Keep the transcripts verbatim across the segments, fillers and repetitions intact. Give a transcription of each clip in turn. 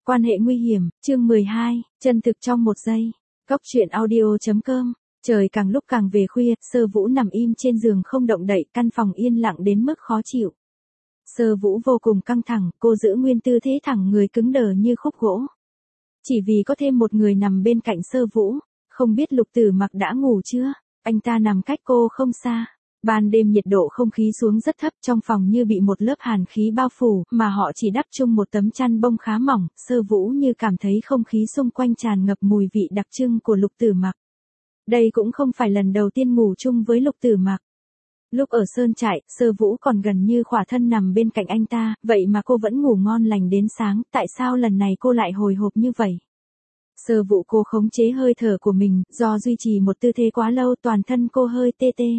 Quan hệ nguy hiểm, chương mười hai, chân thực trong một giây. Cốc truyện audio.com. Trời càng lúc càng về khuya, Sơ Vũ nằm im trên giường không động đậy, căn phòng yên lặng đến mức khó chịu. Sơ Vũ vô cùng căng thẳng, cô giữ nguyên tư thế thẳng người cứng đờ như khúc gỗ. Chỉ vì có thêm một người nằm bên cạnh Sơ Vũ, không biết Lục Tử Mặc đã ngủ chưa, anh ta nằm cách cô không xa. Ban đêm nhiệt độ không khí xuống rất thấp, trong phòng như bị một lớp hàn khí bao phủ, mà họ chỉ đắp chung một tấm chăn bông khá mỏng. Sơ Vũ như cảm thấy không khí xung quanh tràn ngập mùi vị đặc trưng của Lục Tử Mặc. Đây cũng không phải lần đầu tiên ngủ chung với Lục Tử Mặc. Lúc ở Sơn Trại, Sơ Vũ còn gần như khỏa thân nằm bên cạnh anh ta, vậy mà cô vẫn ngủ ngon lành đến sáng, tại sao lần này cô lại hồi hộp như vậy? Sơ Vũ cô khống chế hơi thở của mình, do duy trì một tư thế quá lâu toàn thân cô hơi tê tê.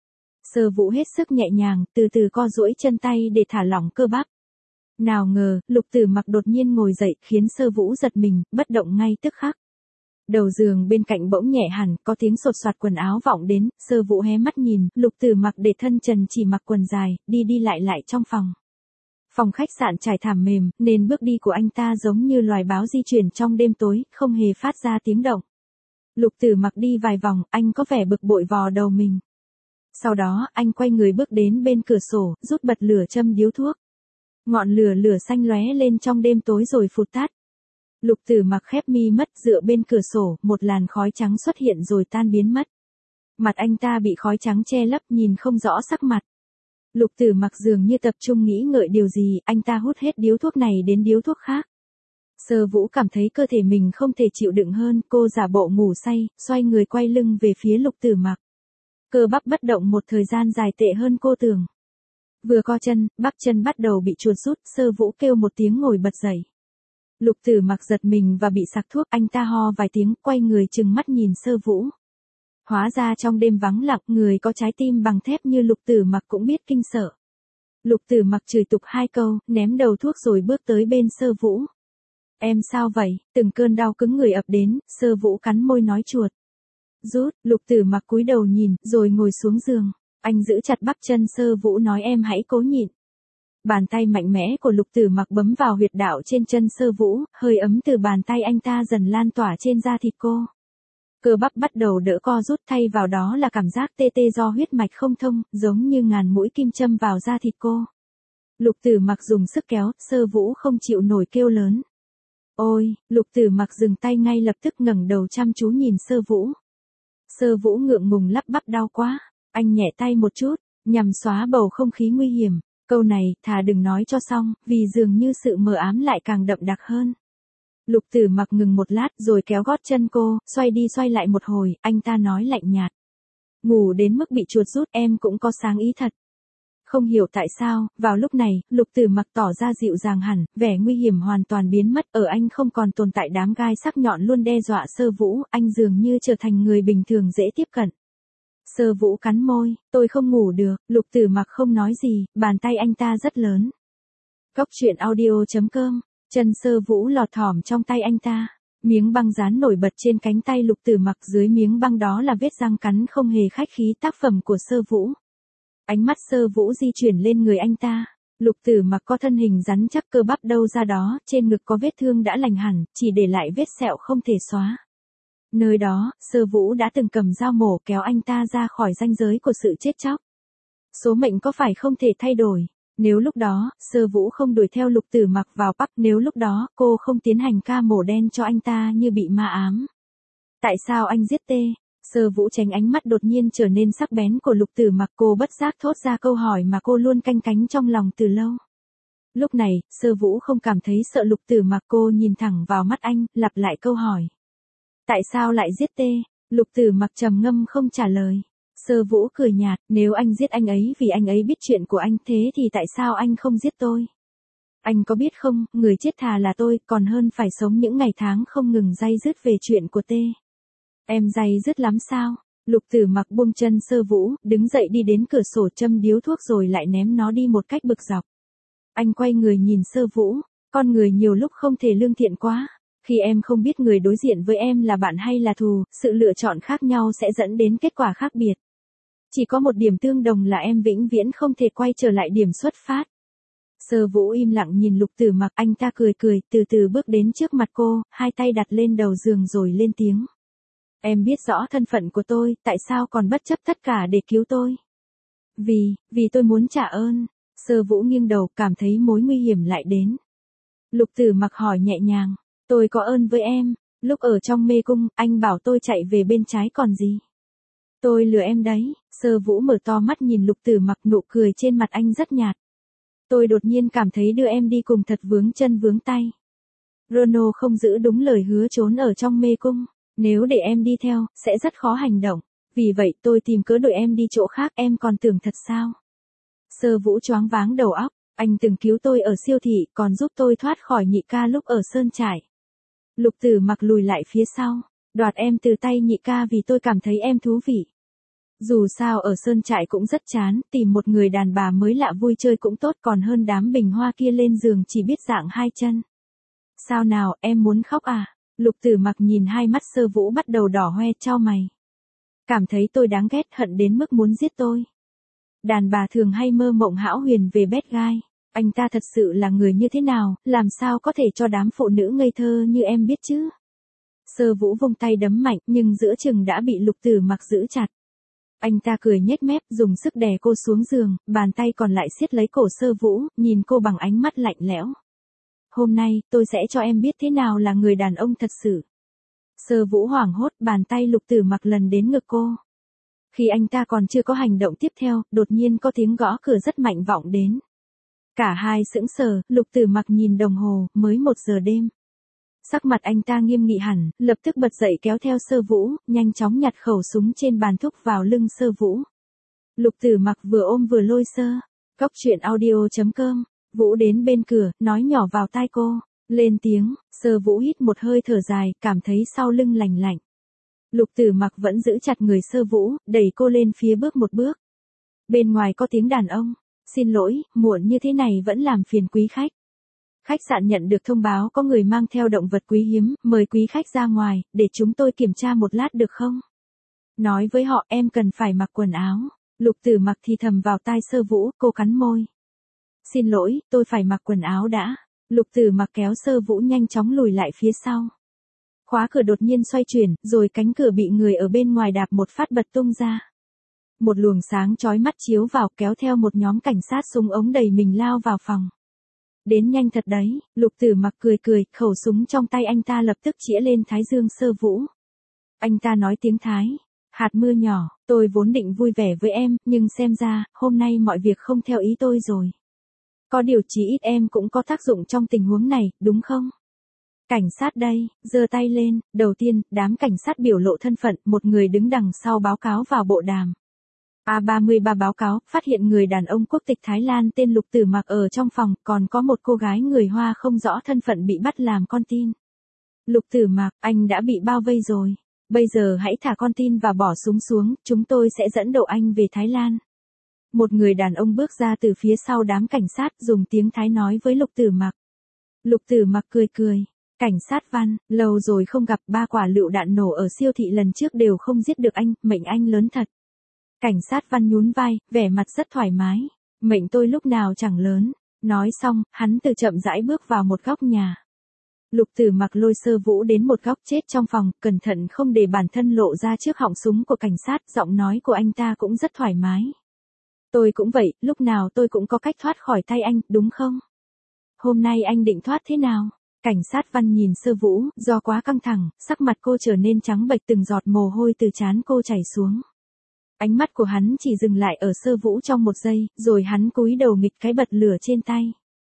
Sơ Vũ hết sức nhẹ nhàng, từ từ co duỗi chân tay để thả lỏng cơ bắp. Nào ngờ, Lục Tử Mặc đột nhiên ngồi dậy, khiến Sơ Vũ giật mình, bất động ngay tức khắc. Đầu giường bên cạnh bỗng nhẹ hẳn, có tiếng sột soạt quần áo vọng đến, Sơ Vũ hé mắt nhìn, Lục Tử Mặc để thân trần chỉ mặc quần dài, đi đi lại lại trong phòng. Phòng khách sạn trải thảm mềm, nên bước đi của anh ta giống như loài báo di chuyển trong đêm tối, không hề phát ra tiếng động. Lục Tử Mặc đi vài vòng, anh có vẻ bực bội vò đầu mình. Sau đó, anh quay người bước đến bên cửa sổ, rút bật lửa châm điếu thuốc. Ngọn lửa lửa xanh lóe lên trong đêm tối rồi phụt tắt. Lục Tử Mặc khép mi mắt, dựa bên cửa sổ, một làn khói trắng xuất hiện rồi tan biến mất. Mặt anh ta bị khói trắng che lấp, nhìn không rõ sắc mặt. Lục Tử Mặc dường như tập trung nghĩ ngợi điều gì, anh ta hút hết điếu thuốc này đến điếu thuốc khác. Sơ Vũ cảm thấy cơ thể mình không thể chịu đựng hơn, cô giả bộ ngủ say, xoay người quay lưng về phía Lục Tử Mặc. Cơ bắp bất động một thời gian dài tệ hơn cô tưởng. Vừa co chân, bắp chân bắt đầu bị chuột rút, Sơ Vũ kêu một tiếng ngồi bật dậy. Lục Tử Mặc giật mình và bị sặc thuốc, anh ta ho vài tiếng, quay người trừng mắt nhìn Sơ Vũ. Hóa ra trong đêm vắng lặng, người có trái tim bằng thép như Lục Tử Mặc cũng biết kinh sợ. Lục Tử Mặc chửi tục hai câu, ném đầu thuốc rồi bước tới bên Sơ Vũ. Em sao vậy? Từng cơn đau cứng người ập đến, Sơ Vũ cắn môi nói chuột. Rút, Lục Tử Mặc cúi đầu nhìn, rồi ngồi xuống giường. Anh giữ chặt bắp chân Sơ Vũ nói em hãy cố nhịn. Bàn tay mạnh mẽ của Lục Tử Mặc bấm vào huyệt đạo trên chân Sơ Vũ, hơi ấm từ bàn tay anh ta dần lan tỏa trên da thịt cô. Cơ bắp bắt đầu đỡ co rút, thay vào đó là cảm giác tê tê do huyết mạch không thông, giống như ngàn mũi kim châm vào da thịt cô. Lục Tử Mặc dùng sức kéo, Sơ Vũ không chịu nổi kêu lớn. Ôi, Lục Tử Mặc dừng tay ngay lập tức ngẩng đầu chăm chú nhìn Sơ Vũ. Sơ Vũ ngượng ngùng lắp bắp đau quá, anh nhẹ tay một chút, nhằm xóa bầu không khí nguy hiểm. Câu này, thà đừng nói cho xong, vì dường như sự mờ ám lại càng đậm đặc hơn. Lục Tử Mặc ngừng một lát rồi kéo gót chân cô, xoay đi xoay lại một hồi, anh ta nói lạnh nhạt. Ngủ đến mức bị chuột rút em cũng có sáng ý thật. Không hiểu tại sao, vào lúc này, Lục Tử Mặc tỏ ra dịu dàng hẳn, vẻ nguy hiểm hoàn toàn biến mất, ở anh không còn tồn tại đám gai sắc nhọn luôn đe dọa Sơ Vũ, anh dường như trở thành người bình thường dễ tiếp cận. Sơ Vũ cắn môi, tôi không ngủ được, Lục Tử Mặc không nói gì, bàn tay anh ta rất lớn. Cốc truyện audio.com, chân Sơ Vũ lọt thỏm trong tay anh ta, miếng băng dán nổi bật trên cánh tay Lục Tử Mặc, dưới miếng băng đó là vết răng cắn không hề khách khí tác phẩm của Sơ Vũ. Ánh mắt Sơ Vũ di chuyển lên người anh ta, Lục Tử Mặc có thân hình rắn chắc cơ bắp đâu ra đó, trên ngực có vết thương đã lành hẳn, chỉ để lại vết sẹo không thể xóa. Nơi đó, Sơ Vũ đã từng cầm dao mổ kéo anh ta ra khỏi ranh giới của sự chết chóc. Số mệnh có phải không thể thay đổi? Nếu lúc đó, Sơ Vũ không đuổi theo Lục Tử Mặc vào Bắc, nếu lúc đó, cô không tiến hành ca mổ đen cho anh ta như bị ma ám. Tại sao anh giết tê? Sơ Vũ tránh ánh mắt đột nhiên trở nên sắc bén của Lục Tử Mặc, cô bất giác thốt ra câu hỏi mà cô luôn canh cánh trong lòng từ lâu. Lúc này, Sơ Vũ không cảm thấy sợ Lục Tử Mặc, cô nhìn thẳng vào mắt anh, lặp lại câu hỏi. Tại sao lại giết tê? Lục Tử Mặc trầm ngâm không trả lời. Sơ Vũ cười nhạt, nếu anh giết anh ấy vì anh ấy biết chuyện của anh, thế thì tại sao anh không giết tôi? Anh có biết không, người chết thà là tôi, còn hơn phải sống những ngày tháng không ngừng day dứt về chuyện của tê. Em day dứt lắm sao? Lục Tử Mặc buông chân Sơ Vũ, đứng dậy đi đến cửa sổ châm điếu thuốc rồi lại ném nó đi một cách bực dọc. Anh quay người nhìn Sơ Vũ, con người nhiều lúc không thể lương thiện quá. Khi em không biết người đối diện với em là bạn hay là thù, sự lựa chọn khác nhau sẽ dẫn đến kết quả khác biệt. Chỉ có một điểm tương đồng là em vĩnh viễn không thể quay trở lại điểm xuất phát. Sơ Vũ im lặng nhìn Lục Tử Mặc, anh ta cười cười, từ từ bước đến trước mặt cô, hai tay đặt lên đầu giường rồi lên tiếng. Em biết rõ thân phận của tôi, tại sao còn bất chấp tất cả để cứu tôi? Vì, vì tôi muốn trả ơn. Sơ Vũ nghiêng đầu, cảm thấy mối nguy hiểm lại đến. Lục Tử Mặc hỏi nhẹ nhàng, tôi có ơn với em, lúc ở trong mê cung, anh bảo tôi chạy về bên trái còn gì? Tôi lừa em đấy. Sơ Vũ mở to mắt nhìn Lục Tử Mặc, nụ cười trên mặt anh rất nhạt. Tôi đột nhiên cảm thấy đưa em đi cùng thật vướng chân vướng tay. Rono không giữ đúng lời hứa trốn ở trong mê cung. Nếu để em đi theo, sẽ rất khó hành động. Vì vậy tôi tìm cớ đuổi em đi chỗ khác, em còn tưởng thật sao? Sơ Vũ choáng váng đầu óc. Anh từng cứu tôi ở siêu thị, còn giúp tôi thoát khỏi nhị ca lúc ở sơn trại. Lục Tử Mặc lùi lại phía sau. Đoạt em từ tay nhị ca vì tôi cảm thấy em thú vị. Dù sao ở sơn trại cũng rất chán, tìm một người đàn bà mới lạ vui chơi cũng tốt, còn hơn đám bình hoa kia lên giường chỉ biết dạng hai chân. Sao nào, em muốn khóc à? Lục Tử Mặc nhìn hai mắt Sơ Vũ bắt đầu đỏ hoe, chau mày. Cảm thấy tôi đáng ghét, hận đến mức muốn giết tôi. Đàn bà thường hay mơ mộng hão huyền về bad guy. Anh ta thật sự là người như thế nào, làm sao có thể cho đám phụ nữ ngây thơ như em biết chứ? Sơ Vũ vung tay đấm mạnh, nhưng giữa chừng đã bị Lục Tử Mặc giữ chặt. Anh ta cười nhếch mép, dùng sức đè cô xuống giường, bàn tay còn lại siết lấy cổ Sơ Vũ, nhìn cô bằng ánh mắt lạnh lẽo. Hôm nay, tôi sẽ cho em biết thế nào là người đàn ông thật sự. Sơ Vũ hoảng hốt, bàn tay Lục Tử Mặc lần đến ngực cô. Khi anh ta còn chưa có hành động tiếp theo, đột nhiên có tiếng gõ cửa rất mạnh vọng đến. Cả hai sững sờ, Lục Tử Mặc nhìn đồng hồ, mới một giờ đêm. Sắc mặt anh ta nghiêm nghị hẳn, lập tức bật dậy kéo theo Sơ Vũ, nhanh chóng nhặt khẩu súng trên bàn thúc vào lưng Sơ Vũ. Lục Tử Mặc vừa ôm vừa lôi Sơ. Cóc truyện audio chấm com. Vũ đến bên cửa, nói nhỏ vào tai cô. Lên tiếng. Sơ Vũ hít một hơi thở dài, cảm thấy sau lưng lành lạnh. Lục Tử Mặc vẫn giữ chặt người Sơ Vũ, đẩy cô lên phía bước một bước. Bên ngoài có tiếng đàn ông. Xin lỗi, muộn như thế này vẫn làm phiền quý khách. Khách sạn nhận được thông báo có người mang theo động vật quý hiếm, mời quý khách ra ngoài, để chúng tôi kiểm tra một lát được không? Nói với họ em cần phải mặc quần áo. Lục Tử Mặc thì thầm vào tai Sơ Vũ, cô cắn môi. Xin lỗi, tôi phải mặc quần áo đã. Lục Tử Mặc kéo Sơ Vũ nhanh chóng lùi lại phía sau. Khóa cửa đột nhiên xoay chuyển, rồi cánh cửa bị người ở bên ngoài đạp một phát bật tung ra. Một luồng sáng chói mắt chiếu vào, kéo theo một nhóm cảnh sát súng ống đầy mình lao vào phòng. Đến nhanh thật đấy. Lục Tử Mặc cười cười, khẩu súng trong tay anh ta lập tức chĩa lên thái dương Sơ Vũ. Anh ta nói tiếng Thái. Hạt mưa nhỏ, tôi vốn định vui vẻ với em, nhưng xem ra, hôm nay mọi việc không theo ý tôi rồi. Có điều chí ít em cũng có tác dụng trong tình huống này, đúng không? Cảnh sát đây, giơ tay lên, đầu tiên, đám cảnh sát biểu lộ thân phận, một người đứng đằng sau báo cáo vào bộ đàm. A ba mươi ba báo cáo, phát hiện người đàn ông quốc tịch Thái Lan tên Lục Tử Mặc ở trong phòng, còn có một cô gái người Hoa không rõ thân phận bị bắt làm con tin. Lục Tử Mặc, anh đã bị bao vây rồi. Bây giờ hãy thả con tin và bỏ súng xuống, chúng tôi sẽ dẫn độ anh về Thái Lan. Một người đàn ông bước ra từ phía sau đám cảnh sát, dùng tiếng Thái nói với Lục Tử Mặc. Lục Tử Mặc cười cười. Cảnh sát Văn, lâu rồi không gặp, ba quả lựu đạn nổ ở siêu thị lần trước đều không giết được anh, mệnh anh lớn thật. Cảnh sát Văn nhún vai, vẻ mặt rất thoải mái. Mệnh tôi lúc nào chẳng lớn. Nói xong, hắn từ chậm rãi bước vào một góc nhà. Lục Tử Mặc lôi Sơ Vũ đến một góc chết trong phòng, cẩn thận không để bản thân lộ ra trước họng súng của cảnh sát, giọng nói của anh ta cũng rất thoải mái. Tôi cũng vậy, lúc nào tôi cũng có cách thoát khỏi tay anh, đúng không? Hôm nay anh định thoát thế nào? Cảnh sát Văn nhìn Sơ Vũ, do quá căng thẳng, sắc mặt cô trở nên trắng bệch, từng giọt mồ hôi từ trán cô chảy xuống. Ánh mắt của hắn chỉ dừng lại ở Sơ Vũ trong một giây, rồi hắn cúi đầu nghịch cái bật lửa trên tay.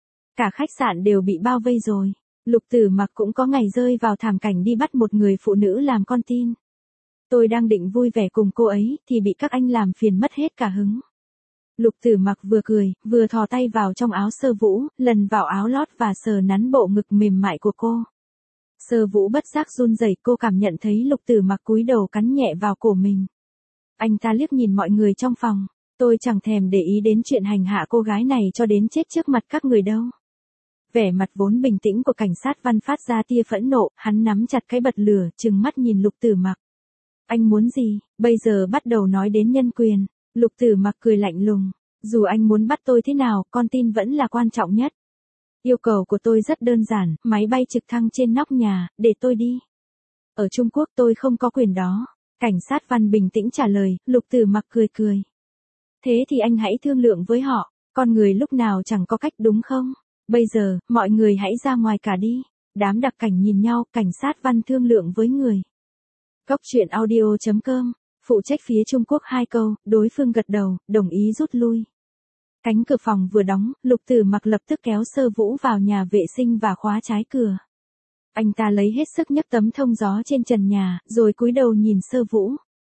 Cả khách sạn đều bị bao vây rồi. Lục Tử Mặc cũng có ngày rơi vào thảm cảnh đi bắt một người phụ nữ làm con tin. Tôi đang định vui vẻ cùng cô ấy, thì bị các anh làm phiền mất hết cả hứng. Lục Tử Mặc vừa cười, vừa thò tay vào trong áo Sơ Vũ, lần vào áo lót và sờ nắn bộ ngực mềm mại của cô. Sơ Vũ bất giác run rẩy, cô cảm nhận thấy Lục Tử Mặc cúi đầu cắn nhẹ vào cổ mình. Anh ta liếc nhìn mọi người trong phòng. Tôi chẳng thèm để ý đến chuyện hành hạ cô gái này cho đến chết trước mặt các người đâu. Vẻ mặt vốn bình tĩnh của cảnh sát Văn phát ra tia phẫn nộ, hắn nắm chặt cái bật lửa, trừng mắt nhìn Lục Tử Mặc. Anh muốn gì? Bây giờ bắt đầu nói đến nhân quyền. Lục Tử Mặc cười lạnh lùng. Dù anh muốn bắt tôi thế nào, con tin vẫn là quan trọng nhất. Yêu cầu của tôi rất đơn giản, máy bay trực thăng trên nóc nhà, để tôi đi. Ở Trung Quốc tôi không có quyền đó. Cảnh sát Văn bình tĩnh trả lời, Lục Tử Mặc cười cười. Thế thì anh hãy thương lượng với họ, con người lúc nào chẳng có cách đúng không? Bây giờ, mọi người hãy ra ngoài cả đi. Đám đặc cảnh nhìn nhau, cảnh sát Văn thương lượng với người. Cốc truyện audio chấm com, phụ trách phía Trung Quốc hai câu, đối phương gật đầu, đồng ý rút lui. Cánh cửa phòng vừa đóng, Lục Tử Mặc lập tức kéo Sơ Vũ vào nhà vệ sinh và khóa trái cửa. Anh ta lấy hết sức nhấc tấm thông gió trên trần nhà, rồi cúi đầu nhìn Sơ Vũ.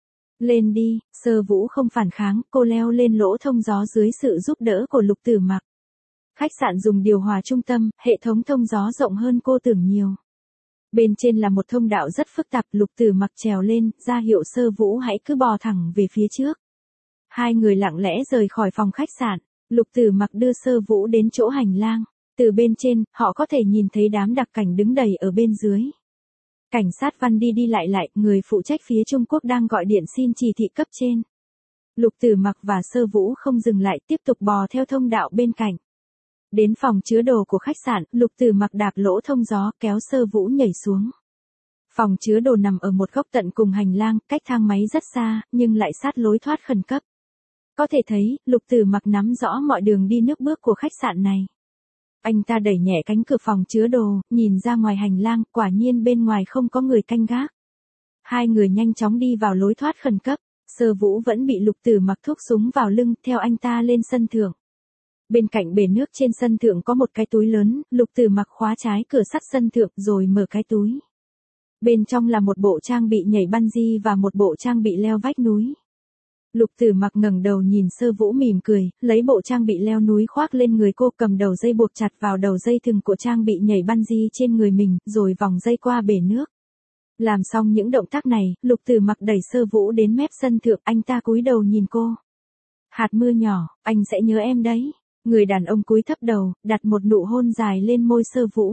Lên đi, Sơ Vũ không phản kháng, cô leo lên lỗ thông gió dưới sự giúp đỡ của Lục Tử Mặc. Khách sạn dùng điều hòa trung tâm, hệ thống thông gió rộng hơn cô tưởng nhiều. Bên trên là một thông đạo rất phức tạp, Lục Tử Mặc trèo lên, ra hiệu Sơ Vũ hãy cứ bò thẳng về phía trước. Hai người lặng lẽ rời khỏi phòng khách sạn, Lục Tử Mặc đưa Sơ Vũ đến chỗ hành lang. Từ bên trên, họ có thể nhìn thấy đám đặc cảnh đứng đầy ở bên dưới. Cảnh sát Văn đi đi lại lại, người phụ trách phía Trung Quốc đang gọi điện xin chỉ thị cấp trên. Lục Tử Mặc và Sơ Vũ không dừng lại, tiếp tục bò theo thông đạo bên cạnh. Đến phòng chứa đồ của khách sạn, Lục Tử Mặc đạp lỗ thông gió, kéo Sơ Vũ nhảy xuống. Phòng chứa đồ nằm ở một góc tận cùng hành lang, cách thang máy rất xa, nhưng lại sát lối thoát khẩn cấp. Có thể thấy, Lục Tử Mặc nắm rõ mọi đường đi nước bước của khách sạn này. Anh ta đẩy nhẹ cánh cửa phòng chứa đồ, nhìn ra ngoài hành lang, quả nhiên bên ngoài không có người canh gác. Hai người nhanh chóng đi vào lối thoát khẩn cấp, Sơ Vũ vẫn bị Lục Tử Mặc thúc súng vào lưng, theo anh ta lên sân thượng. Bên cạnh bể nước trên sân thượng có một cái túi lớn, Lục Tử Mặc khóa trái cửa sắt sân thượng rồi mở cái túi. Bên trong là một bộ trang bị nhảy bungee và một bộ trang bị leo vách núi. Lục Tử Mặc ngẩng đầu nhìn Sơ Vũ mỉm cười, lấy bộ trang bị leo núi khoác lên người cô, cầm đầu dây buộc chặt vào đầu dây thừng của trang bị nhảy bungee trên người mình, rồi vòng dây qua bể nước. Làm xong những động tác này, Lục Tử Mặc đẩy Sơ Vũ đến mép sân thượng, anh ta cúi đầu nhìn cô. Hạt mưa nhỏ, anh sẽ nhớ em đấy. Người đàn ông cúi thấp đầu, đặt một nụ hôn dài lên môi Sơ Vũ.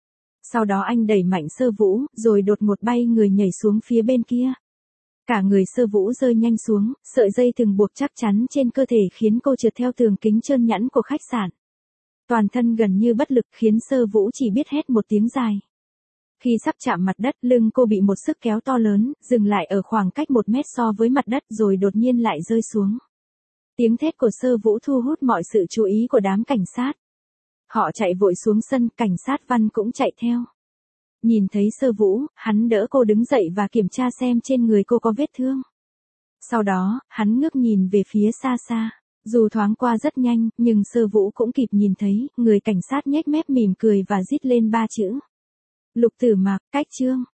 Sau đó anh đẩy mạnh Sơ Vũ, rồi đột ngột bay người nhảy xuống phía bên kia. Cả người Sơ Vũ rơi nhanh xuống, sợi dây thừng buộc chắc chắn trên cơ thể khiến cô trượt theo tường kính trơn nhẵn của khách sạn. Toàn thân gần như bất lực khiến Sơ Vũ chỉ biết hét một tiếng dài. Khi sắp chạm mặt đất, lưng cô bị một sức kéo to lớn, dừng lại ở khoảng cách một mét so với mặt đất rồi đột nhiên lại rơi xuống. Tiếng thét của Sơ Vũ thu hút mọi sự chú ý của đám cảnh sát. Họ chạy vội xuống sân, cảnh sát Văn cũng chạy theo. Nhìn thấy Sơ Vũ, hắn đỡ cô đứng dậy và kiểm tra xem trên người cô có vết thương. Sau đó, hắn ngước nhìn về phía xa xa. Dù thoáng qua rất nhanh, nhưng Sơ Vũ cũng kịp nhìn thấy, người cảnh sát nhếch mép mỉm cười và rít lên ba chữ. Lục Tử Mặc, cách chương.